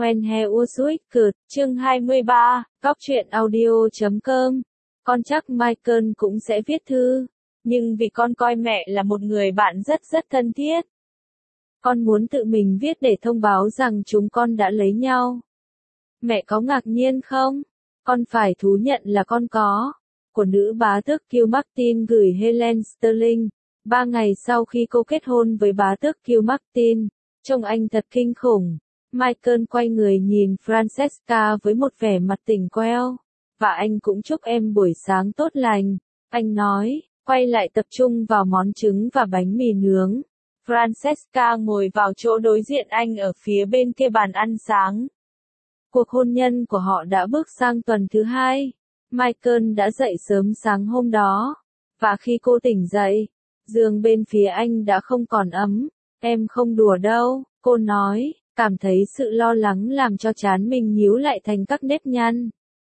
When he was wicked, chương 23, góc truyện audio.com. Con chắc Michael cũng sẽ viết thư, nhưng vì con coi mẹ là một người bạn rất thân thiết. Con muốn tự mình viết để thông báo rằng chúng con đã lấy nhau. Mẹ có ngạc nhiên không? Con phải thú nhận là con có. Của nữ bá tước Kilmartin gửi Helen Sterling. 3 ngày sau khi cô kết hôn với bá tước Kilmartin, trông anh thật kinh khủng. Michael quay người nhìn Francesca với một vẻ mặt tỉnh queo. Và anh cũng chúc em buổi sáng tốt lành. Anh nói, quay lại tập trung vào món trứng và bánh mì nướng. Francesca ngồi vào chỗ đối diện anh ở phía bên kia bàn ăn sáng. Cuộc hôn nhân của họ đã bước sang tuần thứ 2. Michael đã dậy sớm sáng hôm đó. Và khi cô tỉnh dậy, giường bên phía anh đã không còn ấm. Em không đùa đâu, cô nói, cảm thấy sự lo lắng làm cho trán mình nhíu lại thành các nếp nhăn.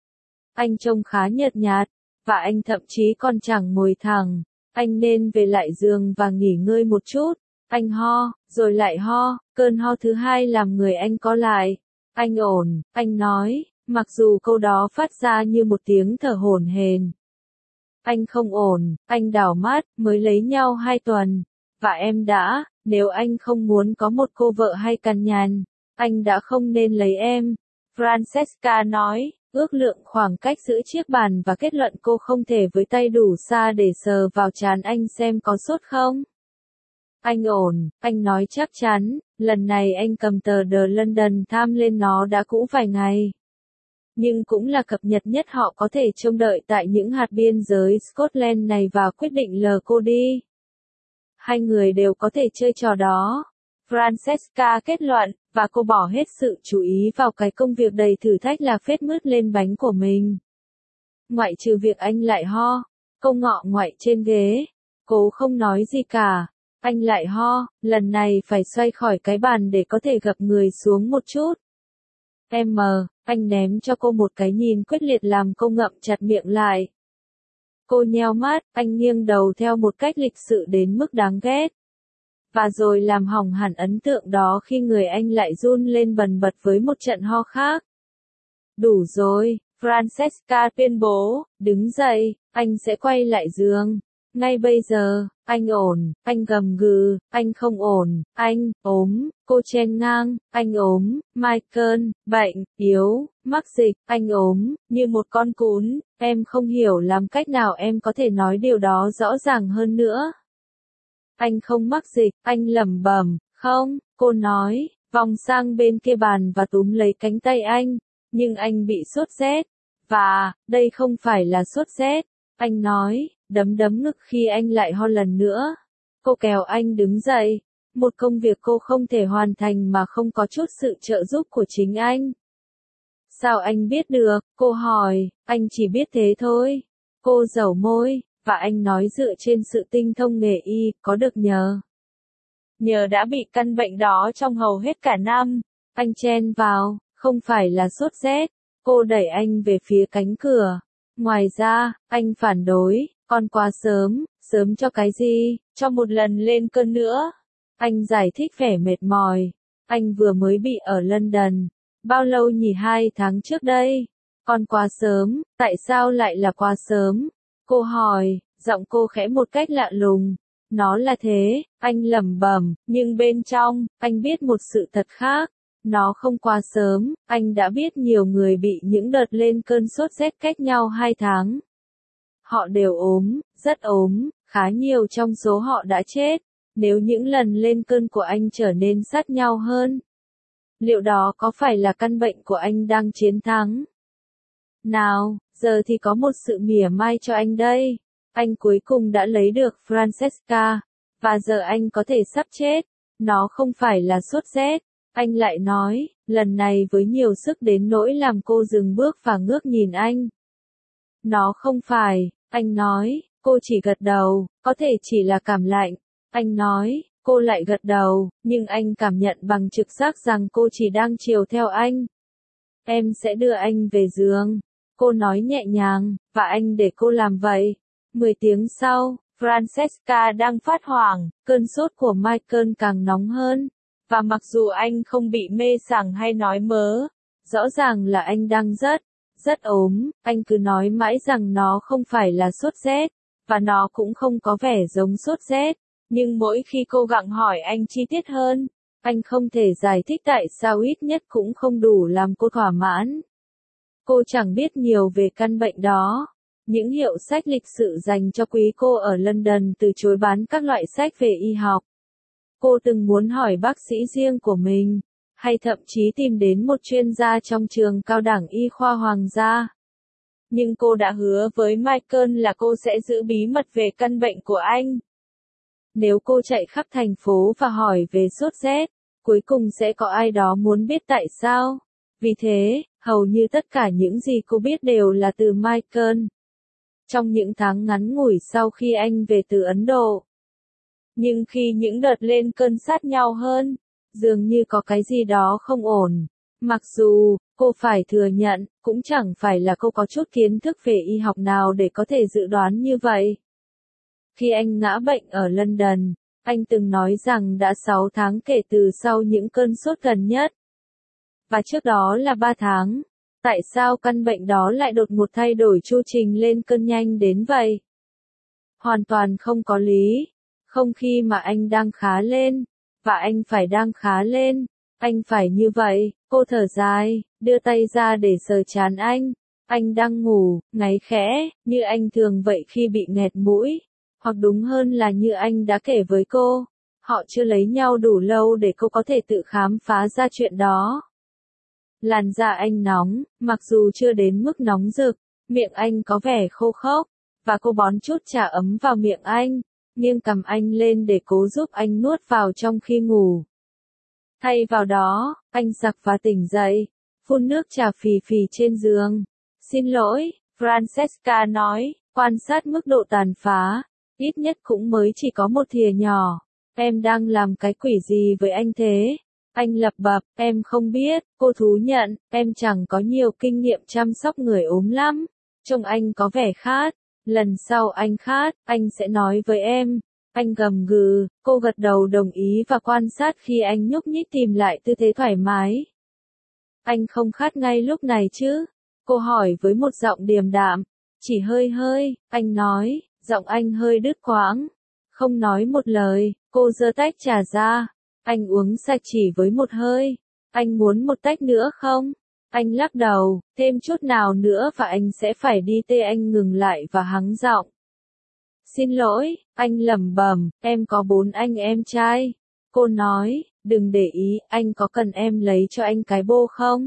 Anh trông khá nhợt nhạt, và anh thậm chí còn chẳng ngồi thẳng. Anh nên về lại giường và nghỉ ngơi một chút. Anh ho, rồi lại ho, cơn ho thứ 2 làm người anh co lại. Anh ổn, anh nói, mặc dù câu đó phát ra như một tiếng thở hổn hển. Anh không ổn, anh đảo mắt, mới lấy nhau 2 tuần. Và em đã, nếu anh không muốn có một cô vợ hay cằn nhằn, anh đã không nên lấy em. Francesca nói, ước lượng khoảng cách giữa chiếc bàn và kết luận cô không thể với tay đủ xa để sờ vào trán anh xem có sốt không. Anh ổn, anh nói chắc chắn, lần này anh cầm tờ The London Times lên, nó đã cũ vài ngày. Nhưng cũng là cập nhật nhất họ có thể trông đợi tại những hạt biên giới Scotland này và quyết định lờ cô đi. Hai người đều có thể chơi trò đó. Francesca kết luận, và cô bỏ hết sự chú ý vào cái công việc đầy thử thách là phết mứt lên bánh của mình. Ngoại trừ việc anh lại ho, cô ngọ ngoại trên ghế. Cô không nói gì cả. Anh lại ho, lần này phải xoay khỏi cái bàn để có thể gập người xuống một chút. Anh ném cho cô một cái nhìn quyết liệt làm cô ngậm chặt miệng lại. Cô nheo mắt, anh nghiêng đầu theo một cách lịch sự đến mức đáng ghét. Và rồi làm hỏng hẳn ấn tượng đó khi người anh lại run lên bần bật với một trận ho khác. Đủ rồi, Francesca tuyên bố, đứng dậy, anh sẽ quay lại giường. Ngay bây giờ, anh ổn, anh gầm gừ, anh không ổn, anh, ốm, cô chen ngang, anh ốm, Michael, bệnh, yếu, mắc dịch, anh ốm, như một con cún, em không hiểu làm cách nào em có thể nói điều đó rõ ràng hơn nữa. Anh không mắc dịch, anh lẩm bẩm, không, cô nói, vòng sang bên kia bàn và túm lấy cánh tay anh, nhưng anh bị sốt rét, và, đây không phải là sốt rét, anh nói, đấm ngực khi anh lại ho lần nữa. Cô kéo anh đứng dậy, một công việc cô không thể hoàn thành mà không có chút sự trợ giúp của chính anh. Sao anh biết được, cô hỏi, anh chỉ biết thế thôi. Cô dẩu môi, và anh nói dựa trên sự tinh thông nghề y, có được nhờ. Nhờ đã bị căn bệnh đó trong hầu hết cả năm. Anh chen vào, không phải là sốt rét. Cô đẩy anh về phía cánh cửa. Ngoài ra, anh phản đối, còn quá sớm cho cái gì, cho một lần lên cơn nữa. Anh giải thích vẻ mệt mỏi. Anh vừa mới bị ở London. Bao lâu nhỉ, 2 tháng trước đây. Còn quá sớm, tại sao lại là quá sớm? Cô hỏi, giọng cô khẽ một cách lạ lùng. Nó là thế, anh lẩm bẩm, nhưng bên trong, anh biết một sự thật khác. Nó không quá sớm, anh đã biết nhiều người bị những đợt lên cơn sốt rét cách nhau 2 tháng. Họ đều ốm, rất ốm, khá nhiều trong số họ đã chết, nếu những lần lên cơn của anh trở nên sát nhau hơn. Liệu đó có phải là căn bệnh của anh đang chiến thắng? Nào, giờ thì có một sự mỉa mai cho anh đây. Anh cuối cùng đã lấy được Francesca, và giờ anh có thể sắp chết. Nó không phải là sốt rét. Anh lại nói, lần này với nhiều sức đến nỗi làm cô dừng bước và ngước nhìn anh. Nó không phải, anh nói, cô chỉ gật đầu, có thể chỉ là cảm lạnh. Anh nói, cô lại gật đầu, nhưng anh cảm nhận bằng trực giác rằng cô chỉ đang chiều theo anh. Em sẽ đưa anh về giường. Cô nói nhẹ nhàng, và anh để cô làm vậy. 10 tiếng sau, Francesca đang phát hoảng, cơn sốt của Michael càng nóng hơn. Và mặc dù anh không bị mê sảng hay nói mớ, rõ ràng là anh đang rất ốm, anh cứ nói mãi rằng nó không phải là sốt rét, và nó cũng không có vẻ giống sốt rét. Nhưng mỗi khi cô gặng hỏi anh chi tiết hơn, anh không thể giải thích tại sao, ít nhất cũng không đủ làm cô thỏa mãn. Cô chẳng biết nhiều về căn bệnh đó. Những hiệu sách lịch sự dành cho quý cô ở London từ chối bán các loại sách về y học. Cô từng muốn hỏi bác sĩ riêng của mình, hay thậm chí tìm đến một chuyên gia trong trường cao đẳng y khoa hoàng gia. Nhưng cô đã hứa với Michael là cô sẽ giữ bí mật về căn bệnh của anh. Nếu cô chạy khắp thành phố và hỏi về sốt rét, cuối cùng sẽ có ai đó muốn biết tại sao. Vì thế, hầu như tất cả những gì cô biết đều là từ Michael. Trong những tháng ngắn ngủi sau khi anh về từ Ấn Độ. Nhưng khi những đợt lên cơn sát nhau hơn, dường như có cái gì đó không ổn. Mặc dù, cô phải thừa nhận, cũng chẳng phải là cô có chút kiến thức về y học nào để có thể dự đoán như vậy. Khi anh ngã bệnh ở London, anh từng nói rằng đã 6 tháng kể từ sau những cơn sốt gần nhất. Và trước đó là 3 tháng. Tại sao căn bệnh đó lại đột ngột thay đổi chu trình lên cơn nhanh đến vậy? Hoàn toàn không có lý. Không khi mà anh đang khá lên. Và anh phải đang khá lên. Anh phải như vậy. Cô thở dài, đưa tay ra để sờ trán anh. Anh đang ngủ, ngáy khẽ, như anh thường vậy khi bị nghẹt mũi. Hoặc đúng hơn là như anh đã kể với cô. Họ chưa lấy nhau đủ lâu để cô có thể tự khám phá ra chuyện đó. Làn da anh nóng, mặc dù chưa đến mức nóng rực, miệng anh có vẻ khô khốc, và cô bón chút trà ấm vào miệng anh, nghiêng cằm anh lên để cố giúp anh nuốt vào trong khi ngủ. Thay vào đó, anh giặc và tỉnh dậy, phun nước trà phì phì trên giường. Xin lỗi, Francesca nói, quan sát mức độ tàn phá, ít nhất cũng mới chỉ có một thìa nhỏ. Em đang làm cái quỷ gì với anh thế? Anh lẩm bẩm, em không biết, cô thú nhận, em chẳng có nhiều kinh nghiệm chăm sóc người ốm lắm. Trông anh có vẻ khát, lần sau anh khát, anh sẽ nói với em. Anh gầm gừ, cô gật đầu đồng ý và quan sát khi anh nhúc nhích tìm lại tư thế thoải mái. Anh không khát ngay lúc này chứ? Cô hỏi với một giọng điềm đạm. Chỉ hơi, anh nói, giọng anh hơi đứt quãng. Không nói một lời, cô giơ tách trà ra. Anh uống sạch chỉ với một hơi. Anh muốn một tách nữa không? Anh lắc đầu, thêm chút nào nữa và anh sẽ phải đi. Anh ngừng lại và hắng giọng. Xin lỗi, anh lẩm bẩm, em có 4 anh em trai. Cô nói, đừng để ý, anh có cần em lấy cho anh cái bô không?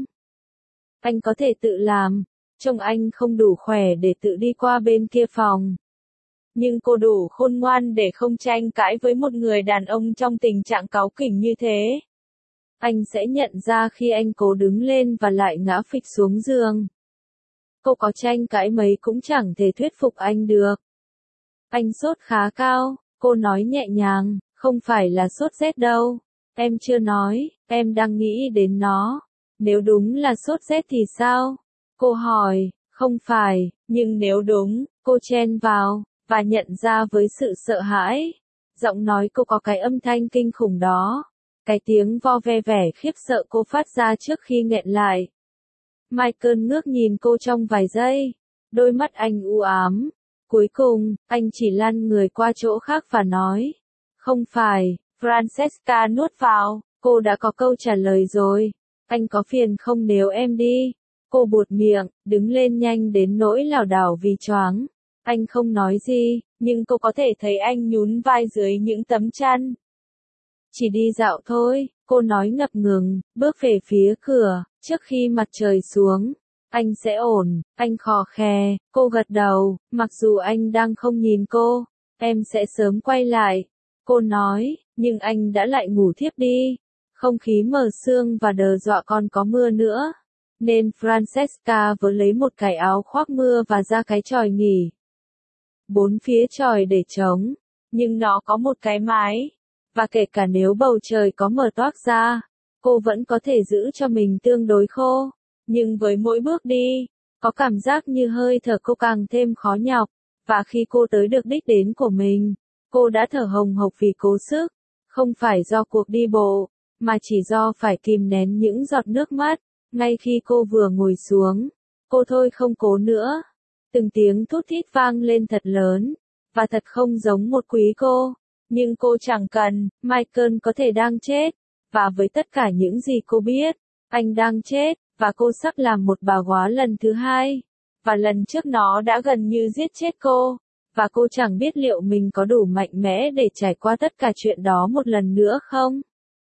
Anh có thể tự làm, trông anh không đủ khỏe để tự đi qua bên kia phòng. Nhưng cô đủ khôn ngoan để không tranh cãi với một người đàn ông trong tình trạng cáu kỉnh như thế. Anh sẽ nhận ra khi anh cố đứng lên và lại ngã phịch xuống giường. Cô có tranh cãi mấy cũng chẳng thể thuyết phục anh được. Anh sốt khá cao, cô nói nhẹ nhàng, không phải là sốt rét đâu. Em chưa nói, em đang nghĩ đến nó. Nếu đúng là sốt rét thì sao? Cô hỏi, không phải, nhưng nếu đúng, cô chen vào, và nhận ra với sự sợ hãi. Giọng nói cô có cái âm thanh kinh khủng đó. Cái tiếng vo ve vẻ khiếp sợ cô phát ra trước khi nghẹn lại. Michael ngước nhìn cô trong vài giây. Đôi mắt anh u ám. Cuối cùng, anh chỉ lăn người qua chỗ khác và nói. Không phải, Francesca nuốt vào, cô đã có câu trả lời rồi. Anh có phiền không nếu em đi? Cô buột miệng, đứng lên nhanh đến nỗi lảo đảo vì choáng. Anh không nói gì, nhưng cô có thể thấy anh nhún vai dưới những tấm chăn. Chỉ đi dạo thôi, cô nói ngập ngừng, bước về phía cửa, trước khi mặt trời xuống. Anh sẽ ổn, anh khò khè, cô gật đầu, mặc dù anh đang không nhìn cô. Em sẽ sớm quay lại. Cô nói, nhưng anh đã lại ngủ thiếp đi. Không khí mờ sương và đờ dọa còn có mưa nữa. Nên Francesca vừa lấy một cái áo khoác mưa và ra cái chòi nghỉ. 4 phía chòi để trống, nhưng nó có một cái mái. Và kể cả nếu bầu trời có mở toác ra, cô vẫn có thể giữ cho mình tương đối khô. Nhưng với mỗi bước đi, có cảm giác như hơi thở cô càng thêm khó nhọc. Và khi cô tới được đích đến của mình, cô đã thở hồng hộc vì cố sức. Không phải do cuộc đi bộ, mà chỉ do phải kìm nén những giọt nước mắt. Ngay khi cô vừa ngồi xuống, cô thôi không cố nữa. Từng tiếng thút thít vang lên thật lớn, và thật không giống một quý cô. Nhưng cô chẳng cần, Michael có thể đang chết. Và với tất cả những gì cô biết, anh đang chết, và cô sắp làm một bà góa lần thứ hai. Và lần trước nó đã gần như giết chết cô. Và cô chẳng biết liệu mình có đủ mạnh mẽ để trải qua tất cả chuyện đó một lần nữa không?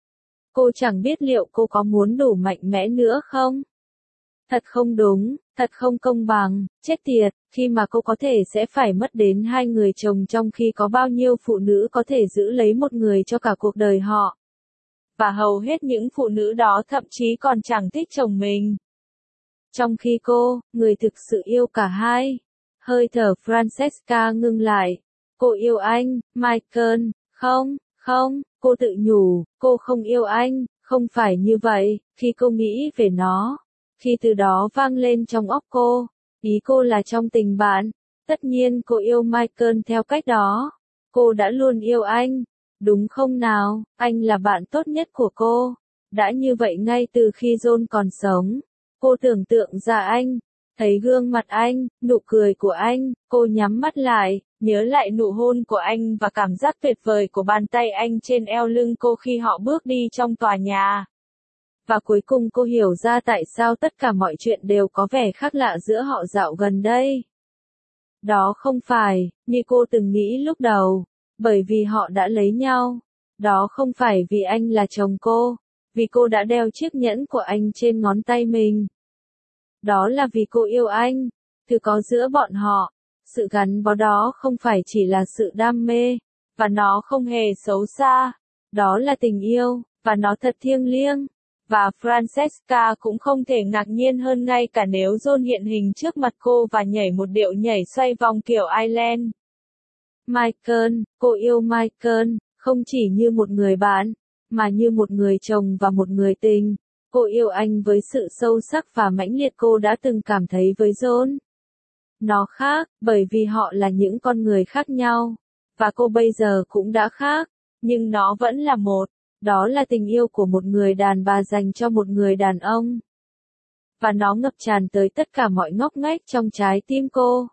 Cô chẳng biết liệu cô có muốn đủ mạnh mẽ nữa không? Thật không đúng, thật không công bằng, chết tiệt, khi mà cô có thể sẽ phải mất đến 2 người chồng trong khi có bao nhiêu phụ nữ có thể giữ lấy một người cho cả cuộc đời họ. Và hầu hết những phụ nữ đó thậm chí còn chẳng thích chồng mình. Trong khi cô, người thực sự yêu cả hai. Hơi thở Francesca ngưng lại. Cô yêu anh, Michael, không, không, cô tự nhủ, cô không yêu anh, không phải như vậy, khi cô nghĩ về nó. Khi từ đó vang lên trong óc cô, ý cô là trong tình bạn, tất nhiên cô yêu Michael theo cách đó. Cô đã luôn yêu anh, đúng không nào, anh là bạn tốt nhất của cô. Đã như vậy ngay từ khi John còn sống. Cô tưởng tượng ra anh, thấy gương mặt anh, nụ cười của anh, cô nhắm mắt lại, nhớ lại nụ hôn của anh và cảm giác tuyệt vời của bàn tay anh trên eo lưng cô khi họ bước đi trong tòa nhà. Và cuối cùng cô hiểu ra tại sao tất cả mọi chuyện đều có vẻ khác lạ giữa họ dạo gần đây. Đó không phải, như cô từng nghĩ lúc đầu, bởi vì họ đã lấy nhau. Đó không phải vì anh là chồng cô, vì cô đã đeo chiếc nhẫn của anh trên ngón tay mình. Đó là vì cô yêu anh, thứ có giữa bọn họ. Sự gắn bó đó không phải chỉ là sự đam mê, và nó không hề xấu xa. Đó là tình yêu, và nó thật thiêng liêng. Và Francesca cũng không thể ngạc nhiên hơn ngay cả nếu John hiện hình trước mặt cô và nhảy một điệu nhảy xoay vòng kiểu Ireland. Michael, cô yêu Michael, không chỉ như một người bạn, mà như một người chồng và một người tình. Cô yêu anh với sự sâu sắc và mãnh liệt cô đã từng cảm thấy với John. Nó khác, bởi vì họ là những con người khác nhau. Và cô bây giờ cũng đã khác, nhưng nó vẫn là một. Đó là tình yêu của một người đàn bà dành cho một người đàn ông. Và nó ngập tràn tới tất cả mọi ngóc ngách trong trái tim cô.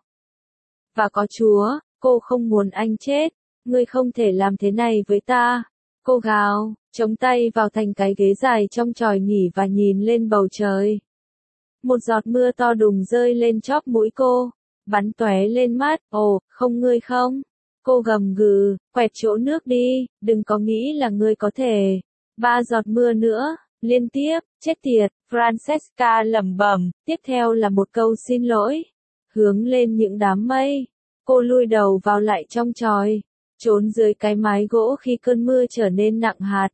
Và có Chúa, cô không muốn anh chết. Ngươi không thể làm thế này với ta. Cô gào, chống tay vào thành cái ghế dài trong chòi nghỉ và nhìn lên bầu trời. Một giọt mưa to đùng rơi lên chóp mũi cô, bắn tóe lên mắt. Ồ, không ngươi không? Cô gầm gừ, quẹt chỗ nước đi, đừng có nghĩ là ngươi có thể. 3 giọt mưa nữa, liên tiếp, chết tiệt, Francesca lẩm bẩm, tiếp theo là một câu xin lỗi. Hướng lên những đám mây, cô lùi đầu vào lại trong chòi, trốn dưới cái mái gỗ khi cơn mưa trở nên nặng hạt.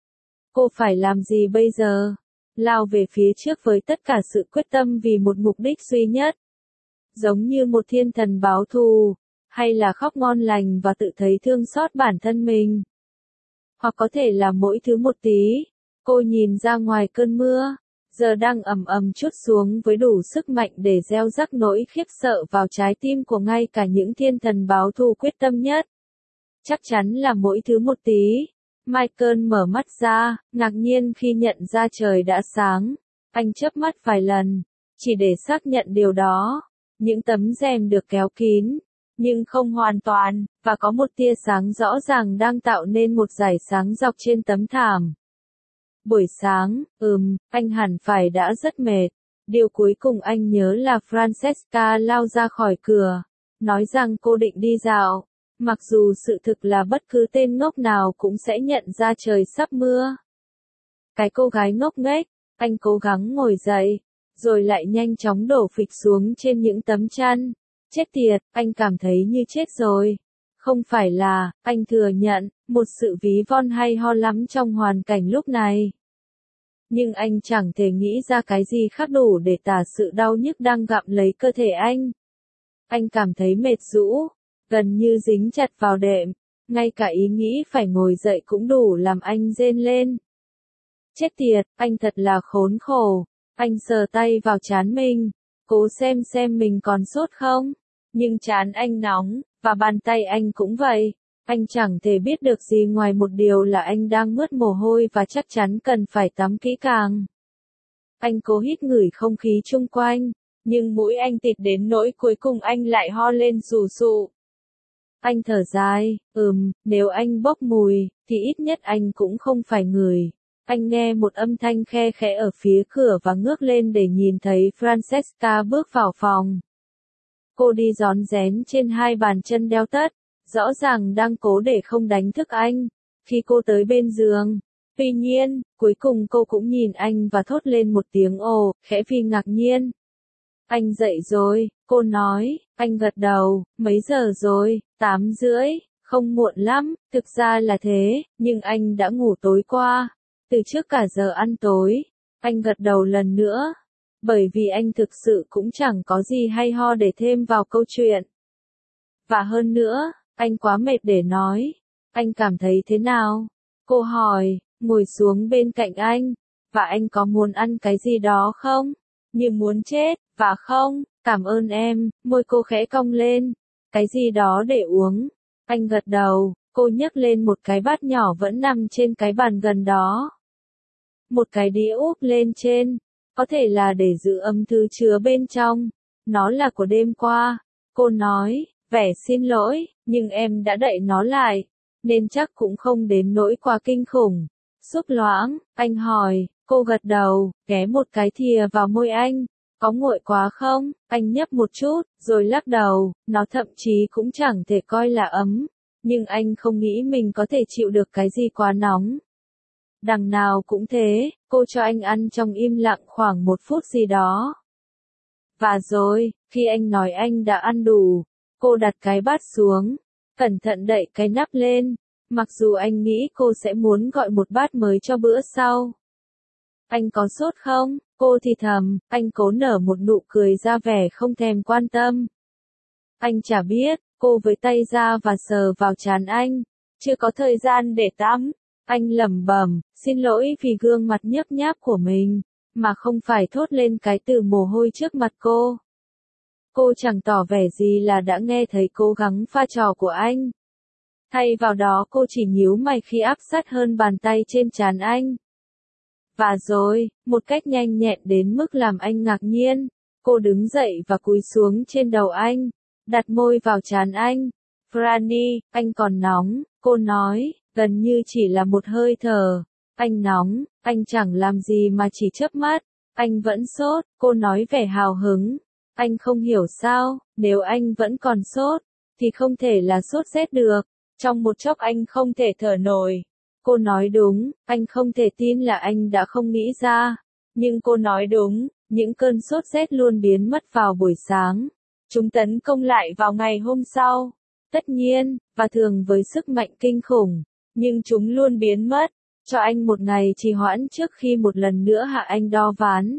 Cô phải làm gì bây giờ? Lao về phía trước với tất cả sự quyết tâm vì một mục đích duy nhất. Giống như một thiên thần báo thù, hay là khóc ngon lành và tự thấy thương xót bản thân mình. Hoặc có thể là mỗi thứ một tí. Cô nhìn ra ngoài cơn mưa, giờ đang ầm ầm trút xuống với đủ sức mạnh để gieo rắc nỗi khiếp sợ vào trái tim của ngay cả những thiên thần báo thù quyết tâm nhất. Chắc chắn là mỗi thứ một tí. Michael mở mắt ra, ngạc nhiên khi nhận ra trời đã sáng. Anh chớp mắt vài lần, chỉ để xác nhận điều đó. Những tấm rèm được kéo kín, nhưng không hoàn toàn, và có một tia sáng rõ ràng đang tạo nên một dải sáng dọc trên tấm thảm. Buổi sáng, anh hẳn phải đã rất mệt. Điều cuối cùng anh nhớ là Francesca lao ra khỏi cửa, nói rằng cô định đi dạo. Mặc dù sự thực là bất cứ tên ngốc nào cũng sẽ nhận ra trời sắp mưa. Cái cô gái ngốc nghếch, anh cố gắng ngồi dậy, rồi lại nhanh chóng đổ phịch xuống trên những tấm chăn. Chết tiệt, anh cảm thấy như chết rồi. Không phải là, anh thừa nhận, một sự ví von hay ho lắm trong hoàn cảnh lúc này. Nhưng anh chẳng thể nghĩ ra cái gì khác đủ để tả sự đau nhức đang gặm lấy cơ thể anh. Anh cảm thấy mệt rũ, gần như dính chặt vào đệm, ngay cả ý nghĩ phải ngồi dậy cũng đủ làm anh rên lên. Chết tiệt, anh thật là khốn khổ. Anh sờ tay vào trán mình, cố xem mình còn sốt không. Nhưng trán anh nóng, và bàn tay anh cũng vậy. Anh chẳng thể biết được gì ngoài một điều là anh đang mướt mồ hôi và chắc chắn cần phải tắm kỹ càng. Anh cố hít ngửi không khí chung quanh, nhưng mũi anh tịt đến nỗi cuối cùng anh lại ho lên rù rụ. Anh thở dài, nếu anh bốc mùi, thì ít nhất anh cũng không phải người. Anh nghe một âm thanh khe khẽ ở phía cửa và ngước lên để nhìn thấy Francesca bước vào phòng. Cô đi rón rén trên hai bàn chân đeo tất, rõ ràng đang cố để không đánh thức anh. Khi cô tới bên giường, tuy nhiên, cuối cùng cô cũng nhìn anh và thốt lên một tiếng ồ, khẽ vì ngạc nhiên. Anh dậy rồi, cô nói, anh gật đầu, mấy giờ rồi, 8:30, không muộn lắm, thực ra là thế, nhưng anh đã ngủ tối qua, từ trước cả giờ ăn tối. Anh gật đầu lần nữa, bởi vì anh thực sự cũng chẳng có gì hay ho để thêm vào câu chuyện. Và hơn nữa, anh quá mệt để nói. Anh cảm thấy thế nào? Cô hỏi, ngồi xuống bên cạnh anh. Và anh có muốn ăn cái gì đó không? Như muốn chết, và không, cảm ơn em, môi cô khẽ cong lên. Cái gì đó để uống. Anh gật đầu, cô nhấc lên một cái bát nhỏ vẫn nằm trên cái bàn gần đó. Một cái đĩa úp lên trên, có thể là để giữ ấm thứ chứa bên trong. Nó là của đêm qua. Cô nói, vẻ xin lỗi, nhưng em đã đậy nó lại, nên chắc cũng không đến nỗi quá kinh khủng. Xúc loãng, anh hỏi, cô gật đầu, ghé một cái thìa vào môi anh. Có nguội quá không? Anh nhấp một chút, rồi lắc đầu, nó thậm chí cũng chẳng thể coi là ấm. Nhưng anh không nghĩ mình có thể chịu được cái gì quá nóng. Đằng nào cũng thế, cô cho anh ăn trong im lặng khoảng 1 phút gì đó. Và rồi, khi anh nói anh đã ăn đủ, cô đặt cái bát xuống, cẩn thận đậy cái nắp lên, mặc dù anh nghĩ cô sẽ muốn gọi một bát mới cho bữa sau. Anh có sốt không? Cô thì thầm, anh cố nở một nụ cười ra vẻ không thèm quan tâm. Anh chả biết, cô với tay ra và sờ vào trán anh, chưa có thời gian để tắm. Anh lẩm bẩm, xin lỗi vì gương mặt nhấp nháp của mình, mà không phải thốt lên cái từ mồ hôi trước mặt cô. Cô chẳng tỏ vẻ gì là đã nghe thấy cố gắng pha trò của anh. Thay vào đó cô chỉ nhíu mày khi áp sát hơn bàn tay trên trán anh. Và rồi, một cách nhanh nhẹn đến mức làm anh ngạc nhiên, cô đứng dậy và cúi xuống trên đầu anh, đặt môi vào trán anh. Franny, anh còn nóng, cô nói, gần như chỉ là một hơi thở. Anh nóng, anh chẳng làm gì mà chỉ chớp mắt. Anh vẫn sốt, cô nói vẻ hào hứng. Anh không hiểu sao, nếu anh vẫn còn sốt, thì không thể là sốt rét được. Trong một chốc anh không thể thở nổi. Cô nói đúng, anh không thể tin là anh đã không nghĩ ra. Nhưng cô nói đúng, những cơn sốt rét luôn biến mất vào buổi sáng. Chúng tấn công lại vào ngày hôm sau. Tất nhiên, và thường với sức mạnh kinh khủng. Nhưng chúng luôn biến mất, cho anh một ngày trì hoãn trước khi một lần nữa hạ anh đo ván.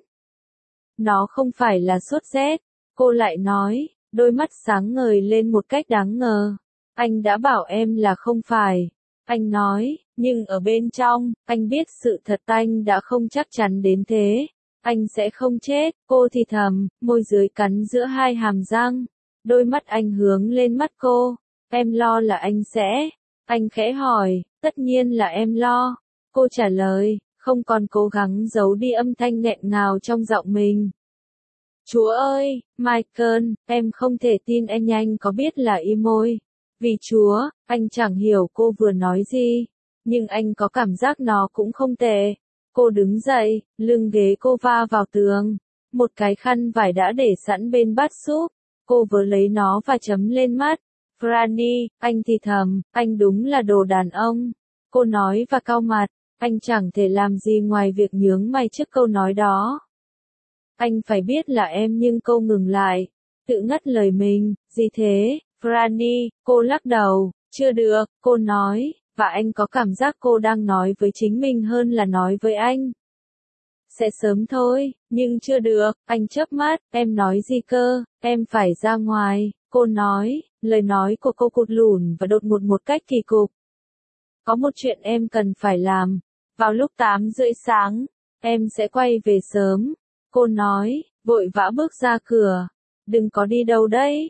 Nó không phải là sốt rét, cô lại nói, đôi mắt sáng ngời lên một cách đáng ngờ. Anh đã bảo em là không phải. Anh nói, nhưng ở bên trong, anh biết sự thật anh đã không chắc chắn đến thế. Anh sẽ không chết, cô thì thầm, môi dưới cắn giữa hai hàm răng. Đôi mắt anh hướng lên mắt cô, em lo là anh sẽ. Anh khẽ hỏi, tất nhiên là em lo. Cô trả lời, không còn cố gắng giấu đi âm thanh nghẹn ngào trong giọng mình. Chúa ơi, Michael, em không thể tin anh có biết là im môi. Vì Chúa, anh chẳng hiểu cô vừa nói gì. Nhưng anh có cảm giác nó cũng không tệ. Cô đứng dậy, lưng ghế cô va vào tường. Một cái khăn vải đã để sẵn bên bát súp. Cô vừa lấy nó và chấm lên mắt. Franny, anh thì thầm, anh đúng là đồ đàn ông. Cô nói và cau mặt, anh chẳng thể làm gì ngoài việc nhướng mày trước câu nói đó. Anh phải biết là em nhưng cô ngừng lại, tự ngắt lời mình, gì thế, Franny, cô lắc đầu, chưa được, cô nói, và anh có cảm giác cô đang nói với chính mình hơn là nói với anh. Sẽ sớm thôi, nhưng chưa được, anh chớp mắt, em nói gì cơ, em phải ra ngoài, cô nói, lời nói của cô cụt lủn và đột ngột một cách kỳ cục. Có một chuyện em cần phải làm, vào lúc 8:30 sáng, em sẽ quay về sớm, cô nói, vội vã bước ra cửa, đừng có đi đâu đấy,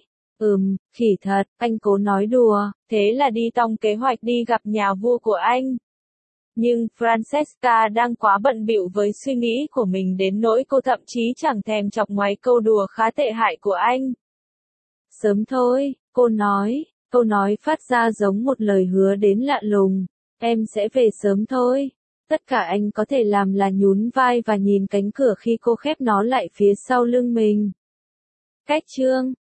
Khỉ thật, anh cố nói đùa, thế là đi tong kế hoạch đi gặp nhà vua của anh. Nhưng Francesca đang quá bận bịu với suy nghĩ của mình đến nỗi cô thậm chí chẳng thèm chọc ngoáy câu đùa khá tệ hại của anh. Sớm thôi, câu nói phát ra giống một lời hứa đến lạ lùng. Em sẽ về sớm thôi. Tất cả anh có thể làm là nhún vai và nhìn cánh cửa khi cô khép nó lại phía sau lưng mình. Cách chương